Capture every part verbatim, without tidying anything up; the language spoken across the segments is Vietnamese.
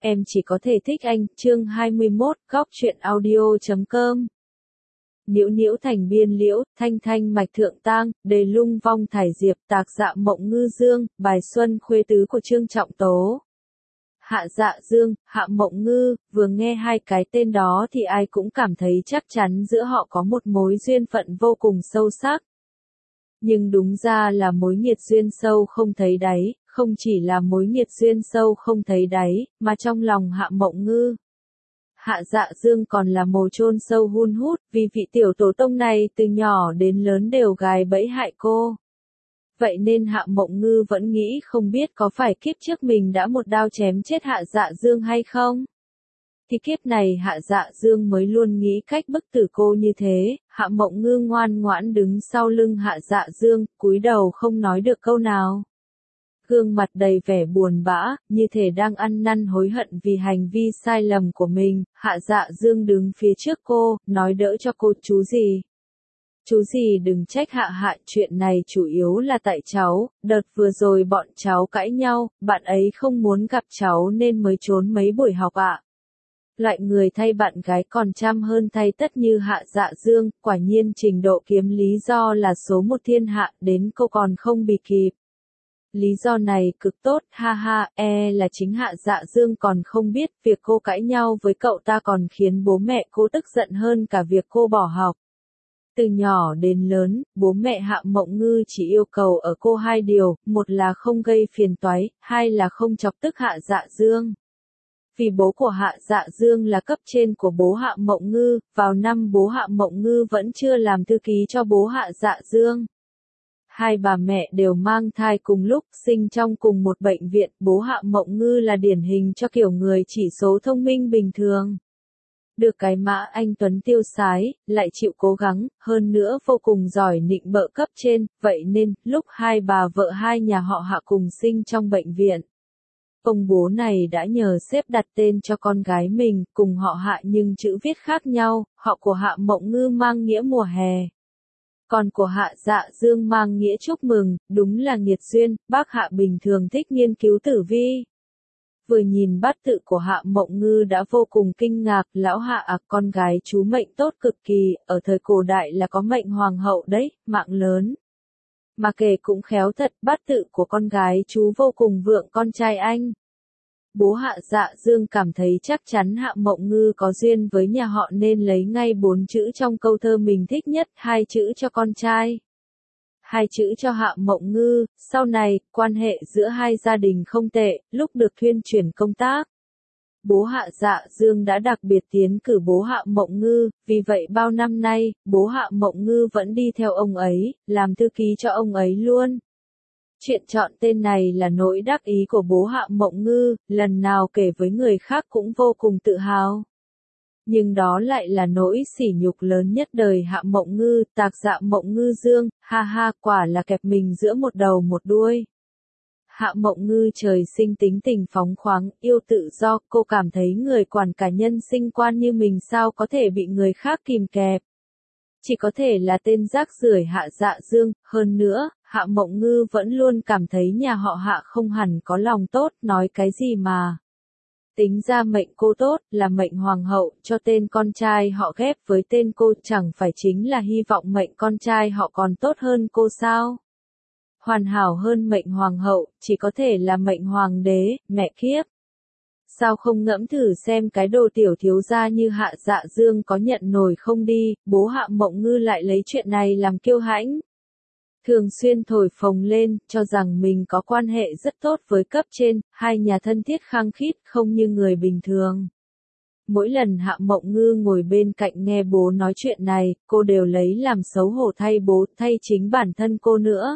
em chỉ có thể thích anh, chương hai mươi mốt, góc truyện audio chấm com. Nhiễu nhiễu thành biên liễu, thanh thanh mạch thượng tang, đề lung vong thải diệp, tạc dạ mộng ngư dương, bài xuân khuê tứ của Trương Trọng Tố. Hạ Dạ Dương, Hạ Mộng Ngư, vừa nghe hai cái tên đó thì ai cũng cảm thấy chắc chắn giữa họ có một mối duyên phận vô cùng sâu sắc. Nhưng đúng ra là mối nghiệt duyên sâu không thấy đáy, không chỉ là mối nghiệt duyên sâu không thấy đáy, mà trong lòng Hạ Mộng Ngư. Hạ Dạ Dương còn là mồ chôn sâu hun hút, vì vị tiểu tổ tông này từ nhỏ đến lớn đều gài bẫy hại cô. Vậy nên Hạ Mộng Ngư vẫn nghĩ không biết có phải kiếp trước mình đã một đao chém chết Hạ Dạ Dương hay không? Thì kiếp này Hạ Dạ Dương mới luôn nghĩ cách bức tử cô như thế. Hạ Mộng Ngư ngoan ngoãn đứng sau lưng Hạ Dạ Dương, cúi đầu không nói được câu nào. Gương mặt đầy vẻ buồn bã, như thể đang ăn năn hối hận vì hành vi sai lầm của mình. Hạ Dạ Dương đứng phía trước cô, nói đỡ cho cô. Chú gì? Chú gì đừng trách Hạ Hạ, chuyện này chủ yếu là tại cháu, đợt vừa rồi bọn cháu cãi nhau, bạn ấy không muốn gặp cháu nên mới trốn mấy buổi học ạ. Loại người thay bạn gái còn chăm hơn thay tất như Hạ Dạ Dương, quả nhiên trình độ kiếm lý do là số một thiên hạ, đến cô còn không bị kịp. Lý do này cực tốt, ha ha, e là chính Hạ Dạ Dương còn không biết việc cô cãi nhau với cậu ta còn khiến bố mẹ cô tức giận hơn cả việc cô bỏ học. Từ nhỏ đến lớn, bố mẹ Hạ Mộng Ngư chỉ yêu cầu ở cô hai điều, một là không gây phiền toái, hai là không chọc tức Hạ Dạ Dương. Vì bố của Hạ Dạ Dương là cấp trên của bố Hạ Mộng Ngư, vào năm bố Hạ Mộng Ngư vẫn chưa làm thư ký cho bố Hạ Dạ Dương. Hai bà mẹ đều mang thai cùng lúc, sinh trong cùng một bệnh viện, bố Hạ Mộng Ngư là điển hình cho kiểu người chỉ số thông minh bình thường. Được cái mã anh tuấn tiêu sái, lại chịu cố gắng, hơn nữa vô cùng giỏi nịnh bợ cấp trên, vậy nên, lúc hai bà vợ hai nhà họ Hạ cùng sinh trong bệnh viện. Ông bố này đã nhờ sếp đặt tên cho con gái mình, cùng họ Hạ nhưng chữ viết khác nhau, họ của Hạ Mộng Ngư mang nghĩa mùa hè. Còn của Hạ Dạ Dương mang nghĩa chúc mừng, đúng là nghiệt duyên, bác Hạ bình thường thích nghiên cứu tử vi. Vừa nhìn bát tự của Hạ Mộng Ngư đã vô cùng kinh ngạc, lão Hạ à, con gái chú mệnh tốt cực kỳ, ở thời cổ đại là có mệnh hoàng hậu đấy, mạng lớn. Mà kể cũng khéo thật, bát tự của con gái chú vô cùng vượng con trai anh. Bố Hạ Dạ Dương cảm thấy chắc chắn Hạ Mộng Ngư có duyên với nhà họ nên lấy ngay bốn chữ trong câu thơ mình thích nhất, hai chữ cho con trai. Hai chữ cho Hạ Mộng Ngư, sau này, quan hệ giữa hai gia đình không tệ, lúc được thuyên chuyển công tác. Bố Hạ Dạ Dương đã đặc biệt tiến cử bố Hạ Mộng Ngư, vì vậy bao năm nay, bố Hạ Mộng Ngư vẫn đi theo ông ấy, làm thư ký cho ông ấy luôn. Chuyện chọn tên này là nỗi đắc ý của bố Hạ Mộng Ngư, lần nào kể với người khác cũng vô cùng tự hào. Nhưng đó lại là nỗi sỉ nhục lớn nhất đời Hạ Mộng Ngư, tạc dạ Mộng Ngư Dương, ha ha, quả là kẹp mình giữa một đầu một đuôi. Hạ Mộng Ngư trời sinh tính tình phóng khoáng, yêu tự do, cô cảm thấy người quản cả nhân sinh quan như mình sao có thể bị người khác kìm kẹp. Chỉ có thể là tên rác rưởi Hạ Dạ Dương, hơn nữa, Hạ Mộng Ngư vẫn luôn cảm thấy nhà họ Hạ không hẳn có lòng tốt, nói cái gì mà. Tính ra mệnh cô tốt, là mệnh hoàng hậu, cho tên con trai họ ghép với tên cô, chẳng phải chính là hy vọng mệnh con trai họ còn tốt hơn cô sao? Hoàn hảo hơn mệnh hoàng hậu, chỉ có thể là mệnh hoàng đế, mẹ kiếp. Sao không ngẫm thử xem cái đồ tiểu thiếu gia như Hạ Dạ Dương có nhận nổi không đi, bố Hạ Mộng Ngư lại lấy chuyện này làm kiêu hãnh. Thường xuyên thổi phồng lên, cho rằng mình có quan hệ rất tốt với cấp trên, hai nhà thân thiết khăng khít không như người bình thường. Mỗi lần Hạ Mộng Ngư ngồi bên cạnh nghe bố nói chuyện này, cô đều lấy làm xấu hổ thay bố, thay chính bản thân cô nữa.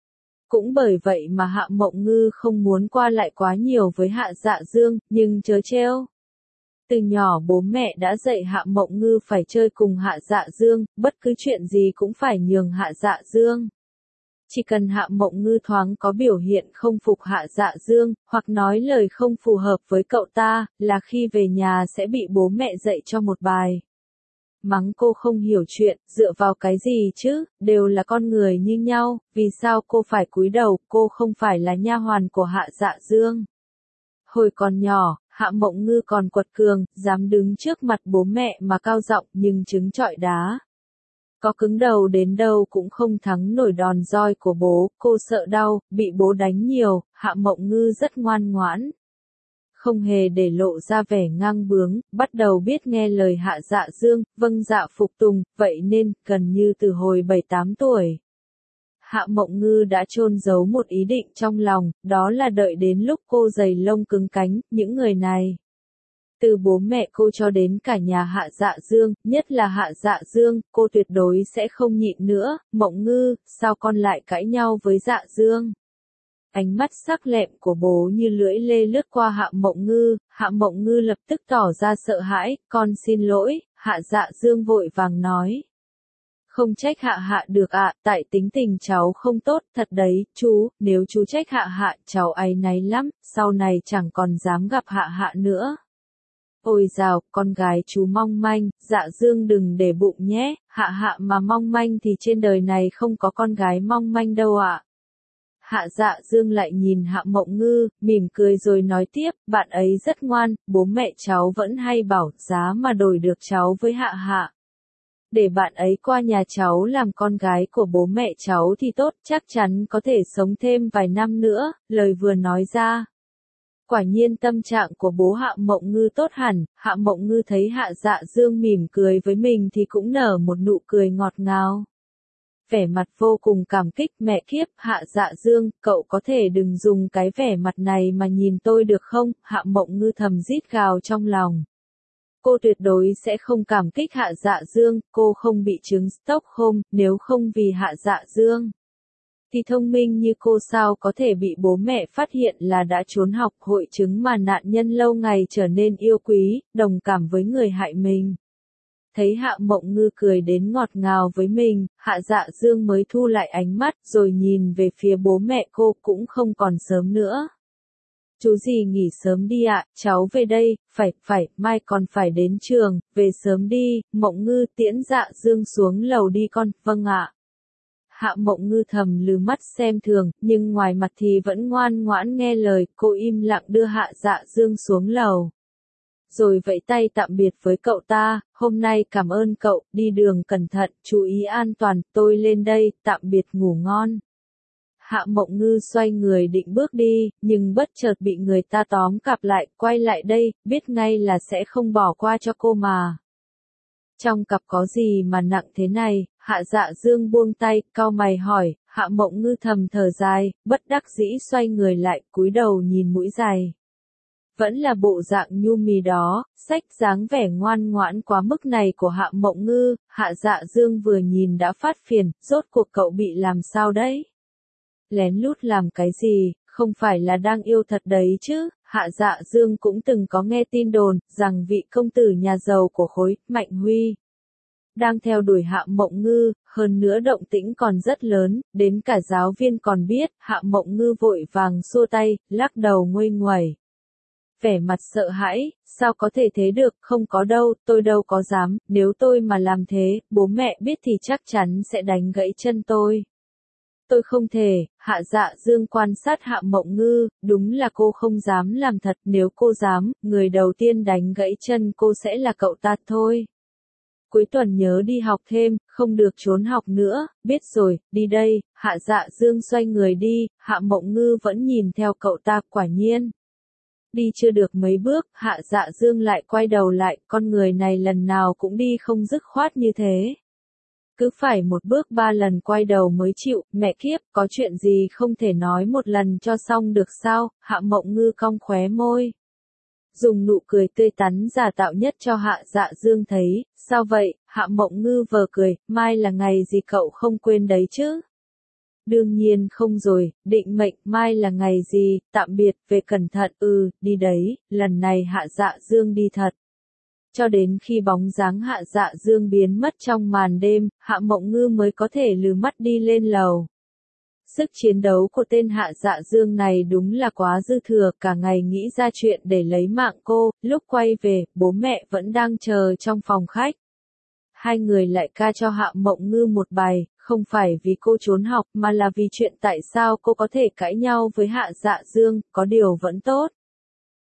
Cũng bởi vậy mà Hạ Mộng Ngư không muốn qua lại quá nhiều với Hạ Dạ Dương, nhưng chớ trêu. Từ nhỏ bố mẹ đã dạy Hạ Mộng Ngư phải chơi cùng Hạ Dạ Dương, bất cứ chuyện gì cũng phải nhường Hạ Dạ Dương. Chỉ cần Hạ Mộng Ngư thoáng có biểu hiện không phục Hạ Dạ Dương, hoặc nói lời không phù hợp với cậu ta, là khi về nhà sẽ bị bố mẹ dạy cho một bài. Mắng cô không hiểu chuyện, dựa vào cái gì chứ, đều là con người như nhau, vì sao cô phải cúi đầu, cô không phải là nha hoàn của Hạ Dạ Dương. Hồi còn nhỏ, Hạ Mộng Ngư còn quật cường, dám đứng trước mặt bố mẹ mà cao giọng nhưng trứng trọi đá. Có cứng đầu đến đâu cũng không thắng nổi đòn roi của bố, cô sợ đau, bị bố đánh nhiều, Hạ Mộng Ngư rất ngoan ngoãn. Không hề để lộ ra vẻ ngang bướng, bắt đầu biết nghe lời Hạ Dạ Dương, vâng dạ phục tùng, vậy nên, gần như từ hồi bảy tám tuổi. Hạ Mộng Ngư đã chôn giấu một ý định trong lòng, đó là đợi đến lúc cô dày lông cứng cánh, những người này. Từ bố mẹ cô cho đến cả nhà Hạ Dạ Dương, nhất là Hạ Dạ Dương, cô tuyệt đối sẽ không nhịn nữa, Mộng Ngư, sao con lại cãi nhau với Dạ Dương? Ánh mắt sắc lẹm của bố như lưỡi lê lướt qua Hạ Mộng Ngư, Hạ Mộng Ngư lập tức tỏ ra sợ hãi, con xin lỗi, Hạ Dạ Dương vội vàng nói. Không trách Hạ Hạ được ạ, tại tính tình cháu không tốt, thật đấy, chú, nếu chú trách Hạ Hạ, cháu áy náy lắm, sau này chẳng còn dám gặp Hạ Hạ nữa. Ôi dào, con gái chú mong manh, Dạ Dương đừng để bụng nhé, Hạ Hạ mà mong manh thì trên đời này không có con gái mong manh đâu ạ. Hạ Dạ Dương lại nhìn Hạ Mộng Ngư, mỉm cười rồi nói tiếp, bạn ấy rất ngoan, bố mẹ cháu vẫn hay bảo, giá mà đổi được cháu với Hạ Hạ. Để bạn ấy qua nhà cháu làm con gái của bố mẹ cháu thì tốt, chắc chắn có thể sống thêm vài năm nữa, lời vừa nói ra. Quả nhiên tâm trạng của bố Hạ Mộng Ngư tốt hẳn, Hạ Mộng Ngư thấy Hạ Dạ Dương mỉm cười với mình thì cũng nở một nụ cười ngọt ngào. Vẻ mặt vô cùng cảm kích, mẹ kiếp, Hạ Dạ Dương, cậu có thể đừng dùng cái vẻ mặt này mà nhìn tôi được không? Hạ Mộng Ngư thầm rít gào trong lòng. Cô tuyệt đối sẽ không cảm kích Hạ Dạ Dương, cô không bị chứng Stockholm, nếu không vì Hạ Dạ Dương. Thì thông minh như cô sao có thể bị bố mẹ phát hiện là đã trốn học, hội chứng mà nạn nhân lâu ngày trở nên yêu quý, đồng cảm với người hại mình. Thấy Hạ Mộng Ngư cười đến ngọt ngào với mình, Hạ Dạ Dương mới thu lại ánh mắt rồi nhìn về phía bố mẹ cô, cũng không còn sớm nữa. Chú gì nghỉ sớm đi ạ, cháu về đây, phải, phải, mai còn phải đến trường, về sớm đi, Mộng Ngư tiễn Dạ Dương xuống lầu đi con, vâng ạ. Hạ Mộng Ngư thầm lừ mắt xem thường, nhưng ngoài mặt thì vẫn ngoan ngoãn nghe lời, cô im lặng đưa Hạ Dạ Dương xuống lầu. Rồi vẫy tay tạm biệt với cậu ta, hôm nay cảm ơn cậu, đi đường cẩn thận, chú ý an toàn, tôi lên đây, tạm biệt ngủ ngon. Hạ Mộng Ngư xoay người định bước đi, nhưng bất chợt bị người ta tóm cặp lại, quay lại đây, biết ngay là sẽ không bỏ qua cho cô mà. Trong cặp có gì mà nặng thế này? Hạ Dạ Dương buông tay, cau mày hỏi, Hạ Mộng Ngư thầm thở dài, bất đắc dĩ xoay người lại, cúi đầu nhìn mũi giày. Vẫn là bộ dạng nhu mì đó, sách dáng vẻ ngoan ngoãn quá mức này của Hạ Mộng Ngư, Hạ Dạ Dương vừa nhìn đã phát phiền, rốt cuộc cậu bị làm sao đấy? Lén lút làm cái gì, không phải là đang yêu thật đấy chứ? Hạ Dạ Dương cũng từng có nghe tin đồn, rằng vị công tử nhà giàu của khối, Mạnh Huy, đang theo đuổi Hạ Mộng Ngư, hơn nữa động tĩnh còn rất lớn, đến cả giáo viên còn biết, Hạ Mộng Ngư vội vàng xua tay, lắc đầu nguây nguẩy. Vẻ mặt sợ hãi, sao có thể thế được, không có đâu, tôi đâu có dám, nếu tôi mà làm thế, bố mẹ biết thì chắc chắn sẽ đánh gãy chân tôi. Tôi không thể, Hạ Dạ Dương quan sát Hạ Mộng Ngư, đúng là cô không dám làm thật, nếu cô dám, người đầu tiên đánh gãy chân cô sẽ là cậu ta thôi. Cuối tuần nhớ đi học thêm, không được trốn học nữa, biết rồi, đi đây, Hạ Dạ Dương xoay người đi, Hạ Mộng Ngư vẫn nhìn theo cậu ta, quả nhiên. Đi chưa được mấy bước, Hạ Dạ Dương lại quay đầu lại, con người này lần nào cũng đi không dứt khoát như thế. Cứ phải một bước ba lần quay đầu mới chịu, mẹ kiếp, có chuyện gì không thể nói một lần cho xong được sao? Hạ Mộng Ngư cong khóe môi. Dùng nụ cười tươi tắn giả tạo nhất cho Hạ Dạ Dương thấy, sao vậy? Hạ Mộng Ngư vờ cười, mai là ngày gì cậu không quên đấy chứ? Đương nhiên không rồi, định mệnh, mai là ngày gì, tạm biệt, về cẩn thận, ừ, đi đấy, lần này Hạ Dạ Dương đi thật. Cho đến khi bóng dáng Hạ Dạ Dương biến mất trong màn đêm, Hạ Mộng Ngư mới có thể lừ mắt đi lên lầu. Sức chiến đấu của tên Hạ Dạ Dương này đúng là quá dư thừa, cả ngày nghĩ ra chuyện để lấy mạng cô, lúc quay về, bố mẹ vẫn đang chờ trong phòng khách. Hai người lại ca cho Hạ Mộng Ngư một bài, không phải vì cô trốn học mà là vì chuyện tại sao cô có thể cãi nhau với Hạ Dạ Dương, có điều vẫn tốt.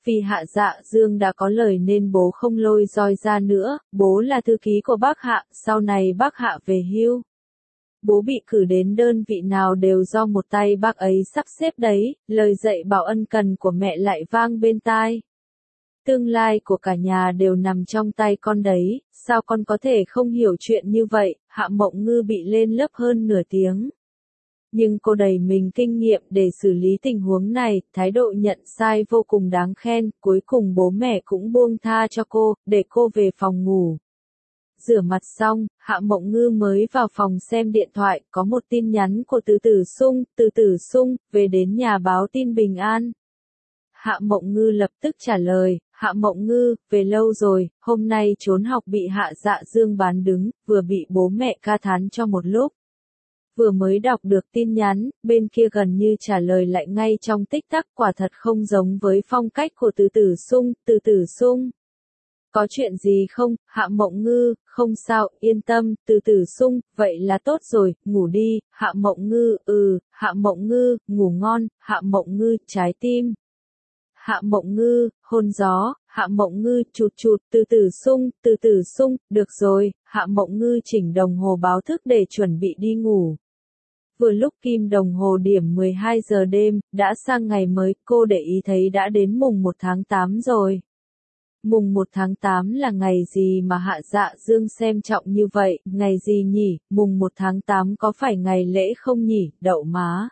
Vì Hạ Dạ Dương đã có lời nên bố không lôi roi ra nữa, bố là thư ký của bác Hạ, sau này bác Hạ về hưu. Bố bị cử đến đơn vị nào đều do một tay bác ấy sắp xếp đấy, lời dạy bảo ân cần của mẹ lại vang bên tai. Tương lai của cả nhà đều nằm trong tay con đấy, sao con có thể không hiểu chuyện như vậy, Hạ Mộng Ngư bị lên lớp hơn nửa tiếng. Nhưng cô đầy mình kinh nghiệm để xử lý tình huống này, thái độ nhận sai vô cùng đáng khen, cuối cùng bố mẹ cũng buông tha cho cô, để cô về phòng ngủ. Rửa mặt xong, Hạ Mộng Ngư mới vào phòng xem điện thoại, có một tin nhắn của Từ Tử Sung, Từ Tử Sung, về đến nhà báo tin bình an. Hạ Mộng Ngư lập tức trả lời, Hạ Mộng Ngư, về lâu rồi, hôm nay trốn học bị Hạ Dạ Dương bán đứng, vừa bị bố mẹ ca thán cho một lúc. Vừa mới đọc được tin nhắn, bên kia gần như trả lời lại ngay trong tích tắc, quả thật không giống với phong cách của Từ Tử Sung, Từ Tử Sung. Có chuyện gì không, Hạ Mộng Ngư, không sao, yên tâm, Từ Tử Sung, vậy là tốt rồi, ngủ đi, Hạ Mộng Ngư, ừ, Hạ Mộng Ngư, ngủ ngon, Hạ Mộng Ngư, trái tim. Hạ Mộng Ngư, hôn gió, Hạ Mộng Ngư, chụt chụt, Từ Tử Sung, Từ Tử Sung, được rồi, Hạ Mộng Ngư chỉnh đồng hồ báo thức để chuẩn bị đi ngủ. Vừa lúc kim đồng hồ điểm mười hai giờ đêm, đã sang ngày mới, cô để ý thấy đã đến mùng một tháng tám rồi. Mùng một tháng tám là ngày gì mà Hạ Dạ Dương xem trọng như vậy, ngày gì nhỉ, mùng một tháng tám có phải ngày lễ không nhỉ, đậu má.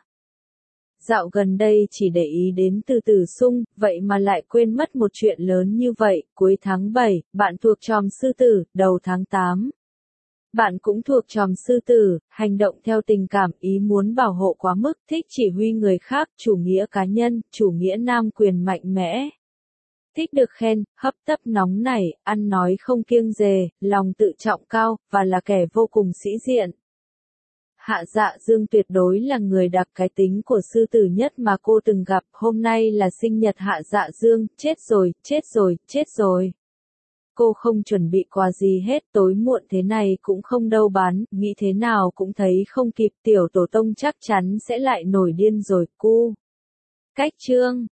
Dạo gần đây chỉ để ý đến Từ Tử Sung, vậy mà lại quên mất một chuyện lớn như vậy, cuối tháng bảy, bạn thuộc chòm sư tử, đầu tháng tám. Bạn cũng thuộc chòm sư tử, hành động theo tình cảm, ý muốn bảo hộ quá mức, thích chỉ huy người khác, chủ nghĩa cá nhân, chủ nghĩa nam quyền mạnh mẽ. Thích được khen, hấp tấp nóng nảy, ăn nói không kiêng dè, lòng tự trọng cao, và là kẻ vô cùng sĩ diện. Hạ Dạ Dương tuyệt đối là người đặc cái tính của sư tử nhất mà cô từng gặp, hôm nay là sinh nhật Hạ Dạ Dương, chết rồi, chết rồi, chết rồi. Cô không chuẩn bị quà gì hết, tối muộn thế này cũng không đâu bán, nghĩ thế nào cũng thấy không kịp, tiểu tổ tông chắc chắn sẽ lại nổi điên rồi, cu. Cách chương